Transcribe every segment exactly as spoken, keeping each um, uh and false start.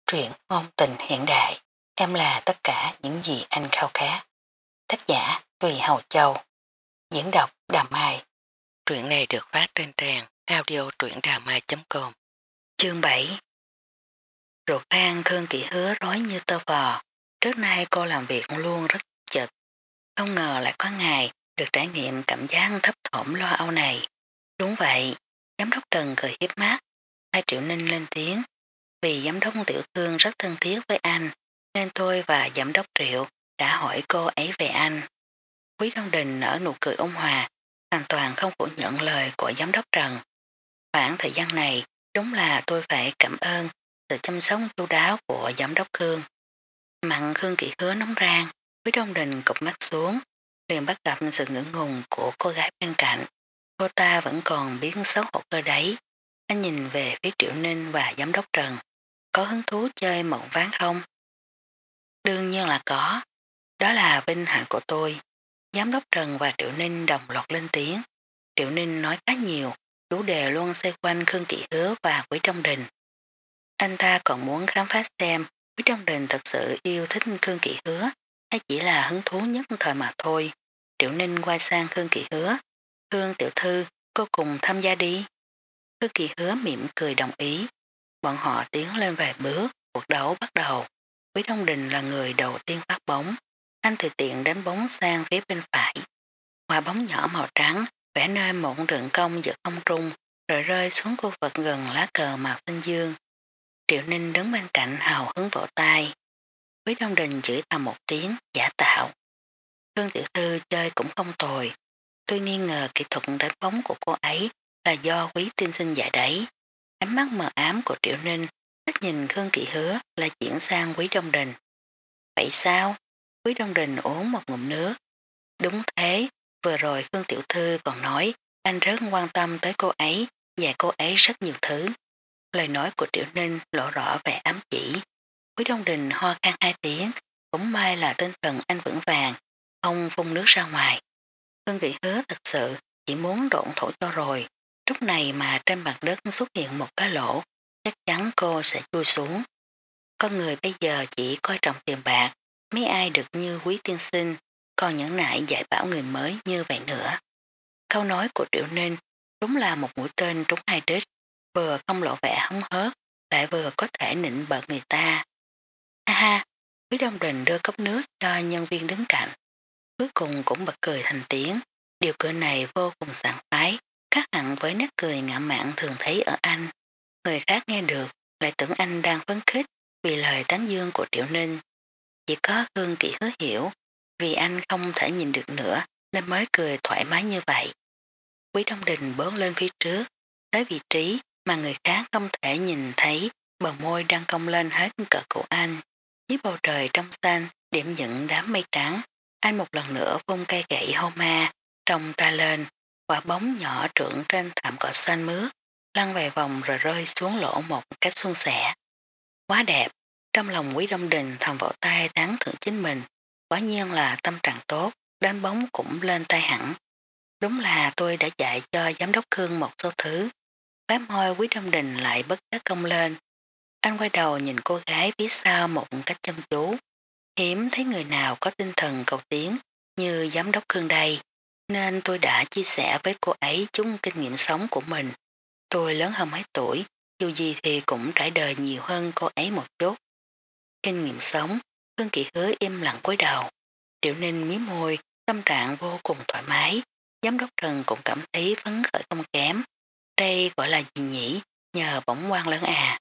Truyện ngôn tình hiện đại, em là tất cả những gì anh khao khát. Tác giả Tùy Hầu Châu, diễn đọc Đàm Mai. Truyện này được phát trên trang audio truyệnđàmai chấm com. Chương bảy. Ruột gan Khương Kỷ Hứa rối như tơ vò. Trước nay cô làm việc luôn rất chật. Không ngờ lại có ngày được trải nghiệm cảm giác thấp thỏm lo âu này. Đúng vậy, giám đốc Trần cười hiếp mắt. Hai Triệu Ninh lên tiếng. Vì giám đốc Tiểu Khương rất thân thiết với anh, nên tôi và giám đốc Triệu đã hỏi cô ấy về anh. Quý Đông Đình nở nụ cười ôn hòa, hoàn toàn không phủ nhận lời của giám đốc Trần. Khoảng thời gian này, đúng là tôi phải cảm ơn sự chăm sóc chu đáo của giám đốc Khương. Mặn Khương Kỷ Hứa nóng rang, Quý Đông Đình cụp mắt xuống, liền bắt gặp sự ngưỡng ngùng của cô gái bên cạnh. Cô ta vẫn còn biết xấu hổ cơ đấy. Anh nhìn về phía Triệu Ninh và giám đốc Trần. Có hứng thú chơi mộng ván không? Đương nhiên là có. Đó là vinh hạnh của tôi. Giám đốc Trần và Triệu Ninh đồng loạt lên tiếng. Triệu Ninh nói khá nhiều, chủ đề luôn xoay quanh Khương Kỷ Hứa và Quý Đông Đình. Anh ta còn muốn khám phá xem Quý Đông Đình thật sự yêu thích Khương Kỷ Hứa hay chỉ là hứng thú nhất thời mà thôi. Triệu Ninh quay sang Khương Kỷ Hứa. Khương tiểu thư, cô cùng tham gia đi. Khương Kỷ Hứa mỉm cười đồng ý. Bọn họ tiến lên vài bước, cuộc đấu bắt đầu. Quý Đông Đình là người đầu tiên phát bóng. Anh tùy tiện đánh bóng sang phía bên phải. Quả bóng nhỏ màu trắng vẽ nơi một đường cong giữa không trung rồi rơi xuống khu vực gần lá cờ màu xanh dương. Triệu Ninh đứng bên cạnh hào hứng vỗ tay. Quý Đông Đình chửi thầm một tiếng giả tạo. Khương tiểu thư chơi cũng không tồi. Tôi nghi ngờ kỹ thuật đánh bóng của cô ấy là do Quý tiên sinh dạy đấy. Ánh mắt mờ ám của Triệu Ninh cách nhìn Khương Kỷ Hứa là chuyển sang Quý Đông Đình. Vậy sao? Quý Đông Đình uống một ngụm nước. Đúng thế, vừa rồi Khương Tiểu Thư còn nói anh rất quan tâm tới cô ấy, dạy cô ấy rất nhiều thứ. Lời nói của Triệu Ninh lộ rõ vẻ ám chỉ. Quý Đông Đình ho khan hai tiếng, cũng may là tinh thần anh vững vàng, không phun nước ra ngoài. Khương Kỷ Hứa thật sự chỉ muốn độn thổ cho rồi. Lúc này mà trên mặt đất xuất hiện một cái lỗ, chắc chắn cô sẽ chui xuống. Con người bây giờ chỉ coi trọng tiền bạc, mấy ai được như Quý tiên sinh, còn những nại dạy bảo người mới như vậy nữa. Câu nói của Triệu Ninh đúng là một mũi tên trúng hai đích, vừa không lộ vẻ hóng hớt, lại vừa có thể nịnh bợt người ta. Ha ha, Quý Đông Đình đưa cốc nước cho nhân viên đứng cạnh. Cuối cùng cũng bật cười thành tiếng, điều cười này vô cùng sảng khoái, khác hẳn với nét cười ngạo mạn thường thấy ở anh. Người khác nghe được lại tưởng anh đang phấn khích vì lời tán dương của Triệu Ninh. Chỉ có Khương Kỷ Hứa hiểu, vì anh không thể nhìn được nữa nên mới cười thoải mái như vậy. Quý Đông Đình bước lên phía trước, tới vị trí mà người khác không thể nhìn thấy, bờ môi đang cong lên hết cỡ của anh. Dưới bầu trời trong xanh, điểm những đám mây trắng, anh một lần nữa vung cây gậy Homa trong ta lên, quả bóng nhỏ trượng trên thảm cỏ xanh mướt, lăn vài vòng rồi rơi xuống lỗ một cách suôn sẻ. Quá đẹp, trong lòng Quý Đông Đình thầm vỗ tay tán thưởng chính mình, quả nhiên là tâm trạng tốt, đánh bóng cũng lên tay hẳn. Đúng là tôi đã dạy cho giám đốc Khương một số thứ. Khóe môi Quý Đông Đình lại bất giác cong lên. Anh quay đầu nhìn cô gái phía sau một cách chăm chú. Hiếm thấy người nào có tinh thần cầu tiến như giám đốc Khương đây, nên tôi đã chia sẻ với cô ấy chút kinh nghiệm sống của mình. Tôi lớn hơn mấy tuổi, dù gì thì cũng trải đời nhiều hơn cô ấy một chút. Kinh nghiệm sống, Khương Kỷ Hứa im lặng cúi đầu. Triệu Ninh mí môi, tâm trạng vô cùng thoải mái. Giám đốc Trần cũng cảm thấy phấn khởi không kém. Đây gọi là gì nhỉ? Nhờ bổng quan lớn à.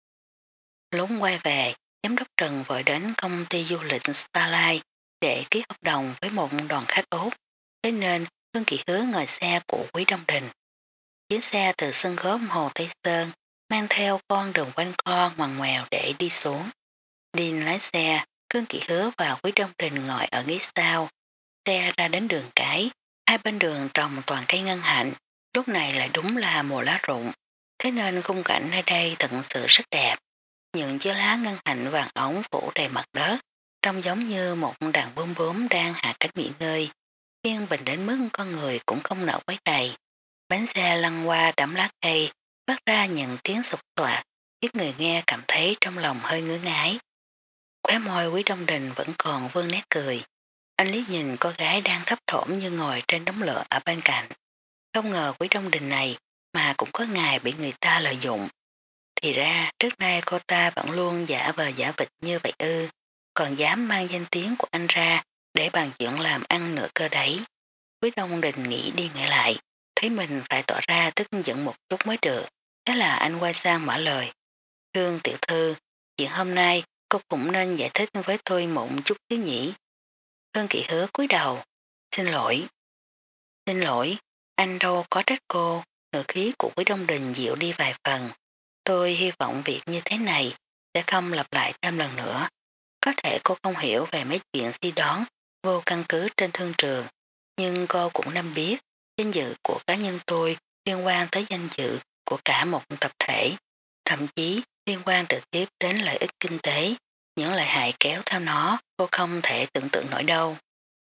Lúc quay về, giám đốc Trần vội đến công ty du lịch Starlight để ký hợp đồng với một đoàn khách Úc. Thế nên Khương Kỷ Hứa ngồi xe của Quý Đông Đình. Chiếc xe từ sân khấu Hồ Tây Sơn mang theo con đường quanh co ngoằn ngoèo để đi xuống. Điên lái xe, Khương Kỷ Hứa và Quý Đông Đình ngồi ở ghế sau. Xe ra đến đường cái, hai bên đường trồng toàn cây ngân hạnh, lúc này lại đúng là mùa lá rụng, thế nên khung cảnh nơi đây thật sự rất đẹp. Những chiếc lá ngân hạnh vàng ống phủ đầy mặt đất, trông giống như một đàn bướm bướm đang hạ cánh nghỉ ngơi, yên bình đến mức con người cũng không nỡ quấy rầy. Bánh xe lăn qua đẫm lá cây, phát ra những tiếng sụp toạc, khiến người nghe cảm thấy trong lòng hơi ngứa ngái. Khóe môi Quý Đông Đình vẫn còn vương nét cười. Anh liếc nhìn cô gái đang thấp thỏm như ngồi trên đống lửa ở bên cạnh. Không ngờ Quý Đông Đình này mà cũng có ngày bị người ta lợi dụng. Thì ra trước nay cô ta vẫn luôn giả vờ giả vịt như vậy ư, còn dám mang danh tiếng của anh ra để bàn chuyện làm ăn nửa cơ đấy. Quý Đông Đình nghĩ đi nghĩ lại, thấy mình phải tỏ ra tức giận một chút mới được. Thế là anh quay sang mở lời. Khương tiểu thư, chuyện hôm nay cô cũng nên giải thích với tôi một chút chứ nhỉ. Khương Kỵ Hứa cúi đầu. Xin lỗi. Xin lỗi, anh đâu có trách cô, ngữ khí của Quý Đông Đình dịu đi vài phần. Tôi hy vọng việc như thế này sẽ không lặp lại thêm lần nữa. Có thể cô không hiểu về mấy chuyện suy đoán vô căn cứ trên thương trường, nhưng cô cũng nên biết danh dự của cá nhân tôi liên quan tới danh dự của cả một tập thể, thậm chí liên quan trực tiếp đến lợi ích kinh tế. Những lợi hại kéo theo nó cô không thể tưởng tượng nổi đâu.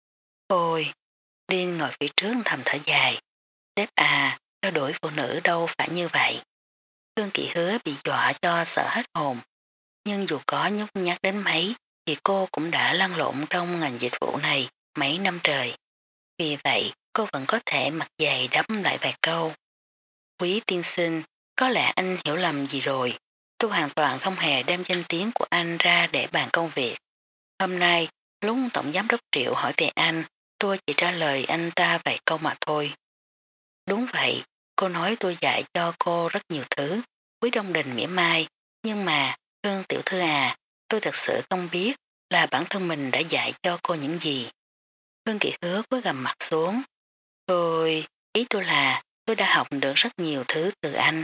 Ôi, Điên ngồi phía trước thầm thở dài. Sếp à, theo đuổi phụ nữ đâu phải như vậy. Khương Kỵ Hứa bị dọa cho sợ hết hồn. Nhưng dù có nhút nhát đến mấy thì cô cũng đã lăn lộn trong ngành dịch vụ này mấy năm trời. Vì vậy cô vẫn có thể mặt dày đấm lại vài câu. Quý tiên sinh, có lẽ anh hiểu lầm gì rồi. Tôi hoàn toàn không hề đem danh tiếng của anh ra để bàn công việc. Hôm nay, lúc Tổng Giám đốc Triệu hỏi về anh, tôi chỉ trả lời anh ta vài câu mà thôi. Đúng vậy, cô nói tôi dạy cho cô rất nhiều thứ. Quý Đông Đình mỉa mai, nhưng mà, Hương tiểu thư à, tôi thật sự không biết là bản thân mình đã dạy cho cô những gì. Hương Kỵ Hứa với gầm mặt xuống. Tôi, ý tôi là tôi đã học được rất nhiều thứ từ anh.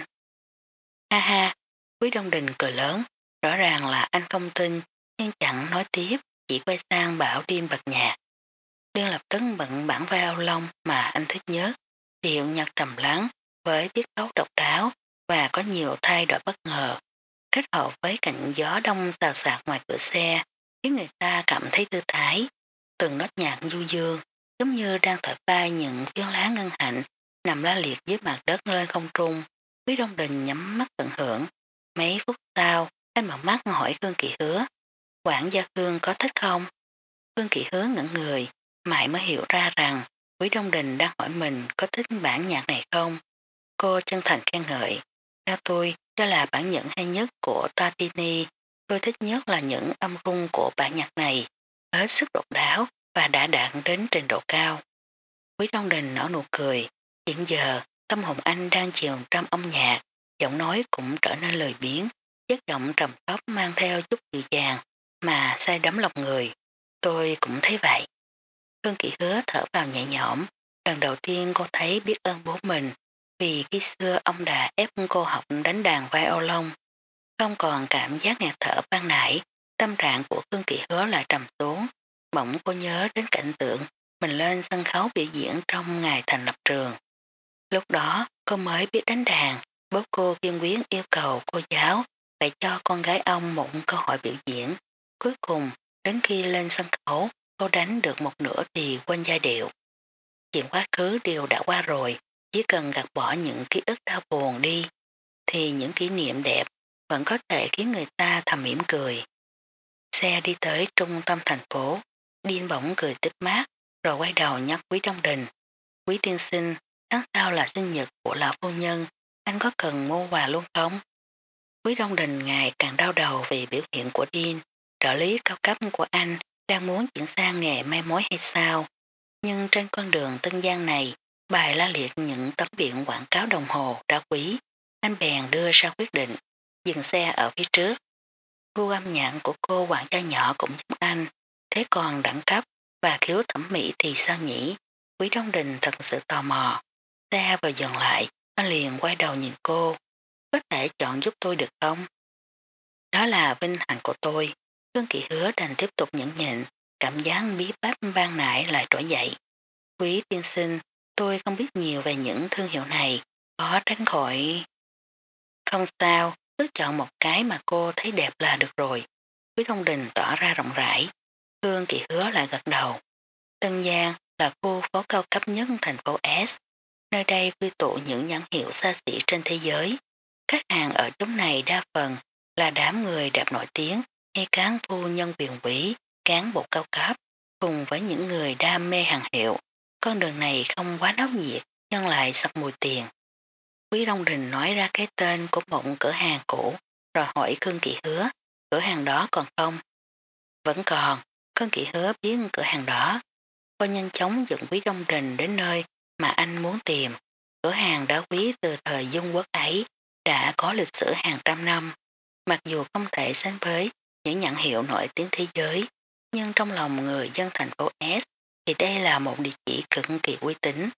Ha ha, Quý Đông Đình cười lớn, rõ ràng là anh không tin, nhưng chẳng nói tiếp, chỉ quay sang bảo Điên bật nhạc. Điên lập tức bận bản vai ao lông mà anh thích nhất, điệu nhạc trầm lắng với tiết tấu độc đáo và có nhiều thay đổi bất ngờ, kết hợp với cảnh gió đông xào xạc ngoài cửa xe, khiến người ta cảm thấy tư thái. Từng nốt nhạc du dương, giống như đang thoải vai những phiến lá ngân hạnh nằm la liệt dưới mặt đất lên không trung. Quý Đông Đình nhắm mắt tận hưởng. Mấy phút sau, anh mở mắt hỏi Khương Kỵ Hứa, quản gia Khương có thích không? Khương Kỵ Hứa ngẩn người, mãi mới hiểu ra rằng Quý Đông Đình đang hỏi mình có thích bản nhạc này không. Cô chân thành khen ngợi. Theo tôi, đó là bản nhẫn hay nhất của Tatini. Tôi thích nhất là những âm rung của bản nhạc này, hết sức độc đáo và đã đạt đến trình độ cao. Quý Đông Đình nở nụ cười. Hiện giờ, tâm hồn anh đang chìm trong âm nhạc, giọng nói cũng trở nên lười biếng, chất giọng trầm thấp mang theo chút dịu dàng mà say đắm lòng người. Tôi cũng thấy vậy. Hương Kỵ Hứa thở vào nhẹ nhõm. Lần đầu tiên cô thấy biết ơn bố mình vì khi xưa ông đã ép cô học đánh đàn violon. Không còn cảm giác nghẹt thở ban nãy, tâm trạng của Hương Kỵ Hứa lại trầm xuống. Bỗng cô nhớ đến cảnh tượng mình lên sân khấu biểu diễn trong ngày thành lập trường. Lúc đó cô mới biết đánh đàn, bố cô kiên quyết yêu cầu cô giáo phải cho con gái ông một cơ hội biểu diễn. Cuối cùng, đến khi lên sân khấu, cô đánh được một nửa thì quên giai điệu. Chuyện quá khứ đều đã qua rồi, chỉ cần gạt bỏ những ký ức đau buồn đi, thì những kỷ niệm đẹp vẫn có thể khiến người ta thầm mỉm cười. Xe đi tới trung tâm thành phố, Điên bỗng cười tích mát, rồi quay đầu nhắc Quý Đông Đình. Quý tiên sinh, tháng sau là sinh nhật của lão phu nhân, anh có cần mua quà luôn không? Quý Đông Đình ngày càng đau đầu vì biểu hiện của Điên, trợ lý cao cấp của anh đang muốn chuyển sang nghề may mối hay sao? Nhưng trên con đường Tân Giang này, bài la liệt những tấm biển quảng cáo đồng hồ đá quý, anh bèn đưa ra quyết định, dừng xe ở phía trước. Gu âm nhạc của cô quản gia nhỏ cũng giống anh, thế còn đẳng cấp và khiếu thẩm mỹ thì sao nhỉ? Quý Đông Đình thật sự tò mò. Xe vừa dần lại, anh liền quay đầu nhìn cô. Có thể chọn giúp tôi được không? Đó là vinh hạnh của tôi. Khương Kỵ Hứa đành tiếp tục nhẫn nhịn, cảm giác bí bách ban nãy lại trỗi dậy. Quý tiên sinh, tôi không biết nhiều về những thương hiệu này, có tránh khỏi. Không sao, cứ chọn một cái mà cô thấy đẹp là được rồi. Quý Đông Đình tỏ ra rộng rãi. Khương Kỵ Hứa lại gật đầu. Tân Giang là khu phố cao cấp nhất thành phố S. Nơi đây quy tụ những nhãn hiệu xa xỉ trên thế giới. Khách hàng ở chỗ này đa phần là đám người đẹp nổi tiếng hay cán phu nhân quyền quý, cán bộ cao cấp, cùng với những người đam mê hàng hiệu. Con đường này không quá náo nhiệt, nhưng lại sặc mùi tiền. Quý Đông Đình nói ra cái tên của một cửa hàng cũ, rồi hỏi Khương Kỵ Hứa, cửa hàng đó còn không? Vẫn còn, Khương Kỵ Hứa biết cửa hàng đó. Cô nhanh chóng dẫn Quý Đông Đình đến nơi mà anh muốn tìm. Cửa hàng đá quý từ thời Dung Quốc ấy đã có lịch sử hàng trăm năm. Mặc dù không thể sánh với những nhãn hiệu nổi tiếng thế giới, nhưng trong lòng người dân thành phố S thì đây là một địa chỉ cực kỳ uy tín.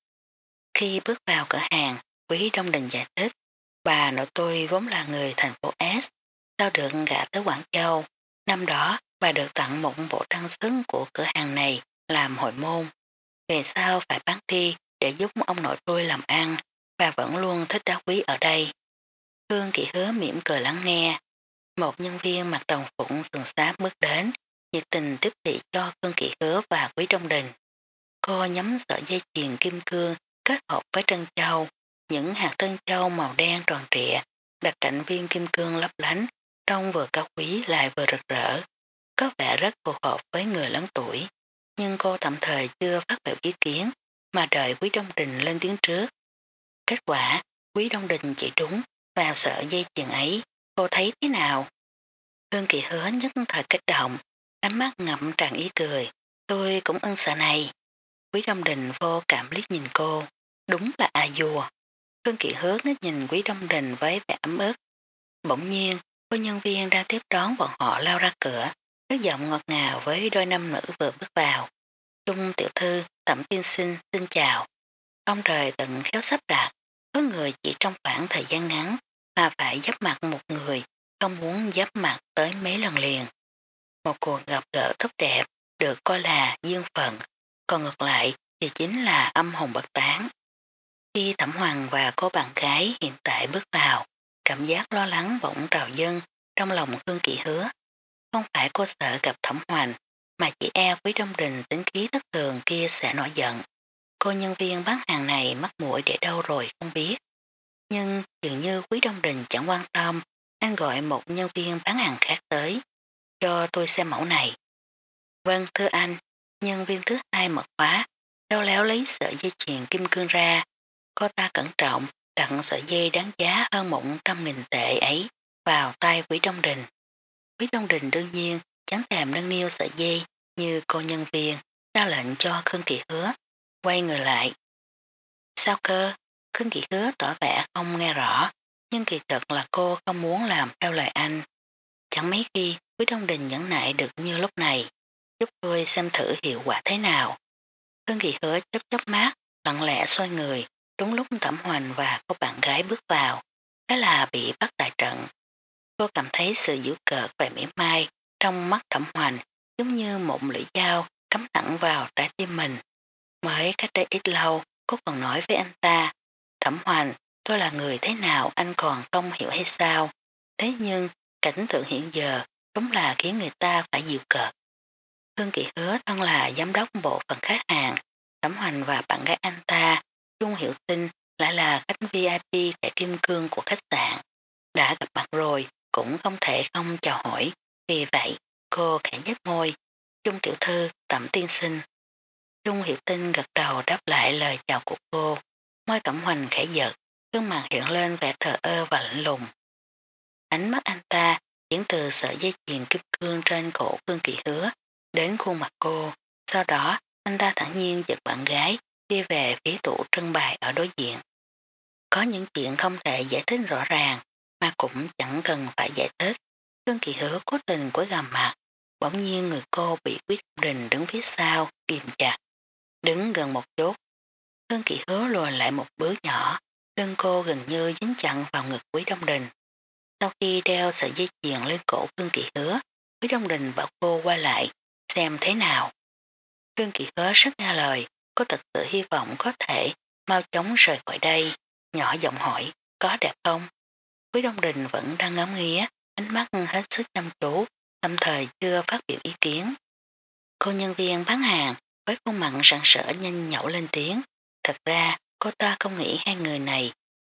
Khi bước vào cửa hàng, Quý Đông Đình giải thích, bà nội tôi vốn là người thành phố S, sao được gả tới Quảng Châu. Năm đó, bà được tặng một bộ trang sức của cửa hàng này làm hội môn. Về sau phải bán đi để giúp ông nội tôi làm ăn, bà vẫn luôn thích đá quý ở đây. Khương Kỵ Hứa mỉm cười lắng nghe. Một nhân viên mặc đồng phục sườn xám bước đến, nhiệt tình tiếp thị cho Khương Kỵ Hứa và Quý Đông Đình. Cô nhắm sợi dây chuyền kim cương kết hợp với trân châu, những hạt trân châu màu đen tròn trịa, đặt cạnh viên kim cương lấp lánh, trông vừa cao quý lại vừa rực rỡ, có vẻ rất phù hợp với người lớn tuổi. Nhưng cô tạm thời chưa phát biểu ý kiến, mà đợi Quý Đông Đình lên tiếng trước. Kết quả, Quý Đông Đình chỉ đúng vào sợi dây chuyền ấy, cô thấy thế nào? Khương Kỳ Hứa nhất thời kích động, ánh mắt ngậm tràn ý cười, tôi cũng ưng sợ này. Quý Đông Đình vô cảm liếc nhìn cô, đúng là a dùa. Khương Kỳ Hứa ngước nhìn Quý Đông Đình với vẻ ấm ức. Bỗng nhiên, cô nhân viên đang tiếp đón bọn họ lao ra cửa, nước giọng ngọt ngào với đôi nam nữ vừa bước vào. Trung tiểu thư, Thẩm tiên sinh, xin chào. Ông trời tận khéo sắp đặt, có người chỉ trong khoảng thời gian ngắn mà phải giáp mặt một người, không muốn giáp mặt tới mấy lần liền. Một cuộc gặp gỡ tốt đẹp được coi là duyên phận, còn ngược lại thì chính là âm hồn bất tán. Khi Thẩm Hoàng và cô bạn gái hiện tại bước vào, cảm giác lo lắng bỗng trào dâng trong lòng Khương Kỵ Hứa. Không phải cô sợ gặp Thẩm Hoàng, mà chỉ e Quý Đông Đình tính khí thất thường kia sẽ nổi giận. Cô nhân viên bán hàng này mắc mũi để đâu rồi không biết. Nhưng dường như Quý Đông Đình chẳng quan tâm, anh gọi một nhân viên bán hàng khác tới. Cho tôi xem mẫu này. Vâng, thưa anh, nhân viên thứ hai mở khóa, khéo léo lấy sợi dây chuyền kim cương ra. Cô ta cẩn trọng đặt sợi dây đáng giá hơn một trăm nghìn tệ ấy vào tay Quý Đông Đình. Quý Đông Đình đương nhiên chẳng thèm nâng niu sợi dây như cô nhân viên, ra lệnh cho Khương Kỳ Hứa, quay người lại. Sao cơ? Khương Kỳ Hứa tỏ vẻ không nghe rõ, nhưng kỳ thực là cô không muốn làm theo lời anh. Chẳng mấy khi Quý Đông Đình nhẫn nại được như lúc này, giúp tôi xem thử hiệu quả thế nào. Khương Kỳ Hứa chớp chớp mắt, lặng lẽ xoay người, đúng lúc Thẩm Hoành và cô bạn gái bước vào, thế là bị bắt tại trận. Cô cảm thấy sự giễu cợt và mỉa mai trong mắt Thẩm Hoành giống như một lưỡi dao cắm thẳng vào trái tim mình. Mới cách đây ít lâu, cô còn nói với anh ta, Thẩm Hoành, tôi là người thế nào anh còn không hiểu hay sao? Thế nhưng, cảnh tượng hiện giờ đúng là khiến người ta phải dịu cợt. Khương Kỵ Hứa thân là giám đốc bộ phận khách hàng, Thẩm Hoành và bạn gái anh ta, Chung Hiểu Tinh lại là khách vi ai pi thẻ kim cương của khách sạn. Đã gặp mặt rồi, cũng không thể không chào hỏi, vì vậy cô khẽ nhếch môi, Chung tiểu thư, Thẩm tiên sinh. Chung Hiểu Tinh gật đầu đáp lại lời chào của cô, môi Thẩm Hoành khẽ giật, gương mặt hiện lên vẻ thờ ơ và lạnh lùng. Ánh mắt anh ta chuyển từ sợi dây chuyền kim cương trên cổ Khương Kỵ Hứa đến khuôn mặt cô, sau đó anh ta thẳng nhiên giật bạn gái đi về phía tủ trưng bày ở đối diện. Có những chuyện không thể giải thích rõ ràng mà cũng chẳng cần phải giải thích. Khương Kỵ Hứa cố tình cúi gằm mặt, bỗng nhiên người cô bị Quý Đông Đình đứng phía sau kìm chặt, đứng gần một chút. Khương Kỵ Hứa lùi lại một bước nhỏ, lưng cô gần như dính chặn vào ngực Quý Đông Đình. Sau khi đeo sợi dây chuyền lên cổ Khương Kỵ Hứa, Quý Đông Đình bảo cô qua lại, xem thế nào. Khương Kỵ Hứa rất nghe lời, cô thật sự hy vọng có thể mau chóng rời khỏi đây, nhỏ giọng hỏi, có đẹp không? Quý Đông Đình vẫn đang ngắm nghía, ánh mắt hết sức chăm chú, tâm thời chưa phát biểu ý kiến. Cô nhân viên bán hàng với khuôn mặt sẵn sỡ nhanh nhậu lên tiếng. Thật ra cô ta không nghĩ hai người này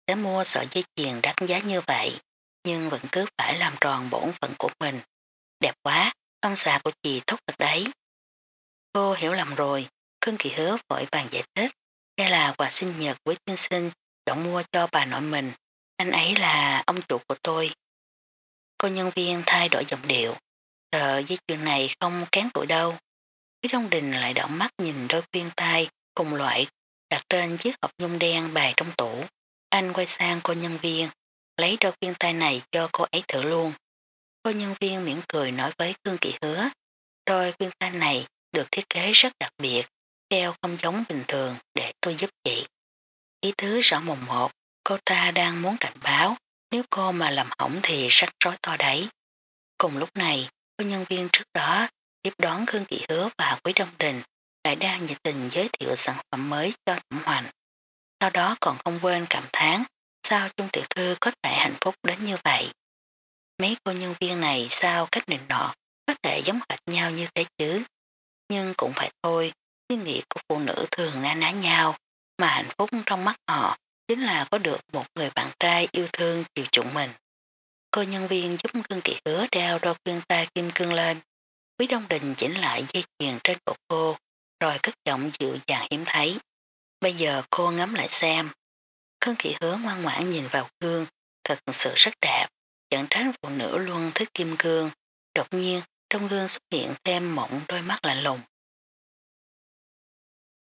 sẽ mua sợi dây chuyền đắt giá như vậy, nhưng vẫn cứ phải làm tròn bổn phận của mình. Đẹp quá, ông xã của chị thúc thật đấy. Cô hiểu lầm rồi, Khương Kỳ Hứa vội vàng giải thích. Đây là quà sinh nhật với tiên sinh chọn mua cho bà nội mình, anh ấy là ông chủ của tôi. Cô nhân viên thay đổi giọng điệu, sợ dây chuyền này không kén tuổi đâu. Quý Đông Đình lại đảo mắt nhìn đôi khuyên tai cùng loại đặt trên chiếc hộp nhung đen bày trong tủ. Anh quay sang cô nhân viên, lấy đôi khuyên tai này cho cô ấy thử luôn. Cô nhân viên mỉm cười nói với Khương Kỳ Hứa, đôi khuyên tai này được thiết kế rất đặc biệt, đeo không giống bình thường để tôi giúp chị. Ý tứ rõ mồm một, cô ta đang muốn cảnh báo, nếu cô mà làm hỏng thì rắc rối to đấy. Cùng lúc này, cô nhân viên trước đó tiếp đón Khương Kỳ Hứa và Quý Đông Đình lại đang nhiệt tình giới thiệu sản phẩm mới cho Thẩm Hoành. Sau đó còn không quên cảm thán sao Chung tiểu thư có thể hạnh phúc đến như vậy. Mấy cô nhân viên này sao cách định nọ có thể giống hệt nhau như thế chứ. Nhưng cũng phải thôi, suy nghĩ của phụ nữ thường na ná nhau, mà hạnh phúc trong mắt họ chính là có được một người bạn trai yêu thương chiều chuộng mình. Cô nhân viên giúp Khương Kỳ Hứa đeo đôi khuyên tai kim cương lên. Quý Đông Đình chỉnh lại dây chuyền trên cổ cô, rồi cất giọng dịu dàng hiếm thấy. Bây giờ cô ngắm lại xem. Khương Kỳ Hứa ngoan ngoãn nhìn vào gương, thật sự rất đẹp, chẳng trách phụ nữ luôn thích kim cương. Đột nhiên, trong gương xuất hiện thêm mộng đôi mắt lạnh lùng.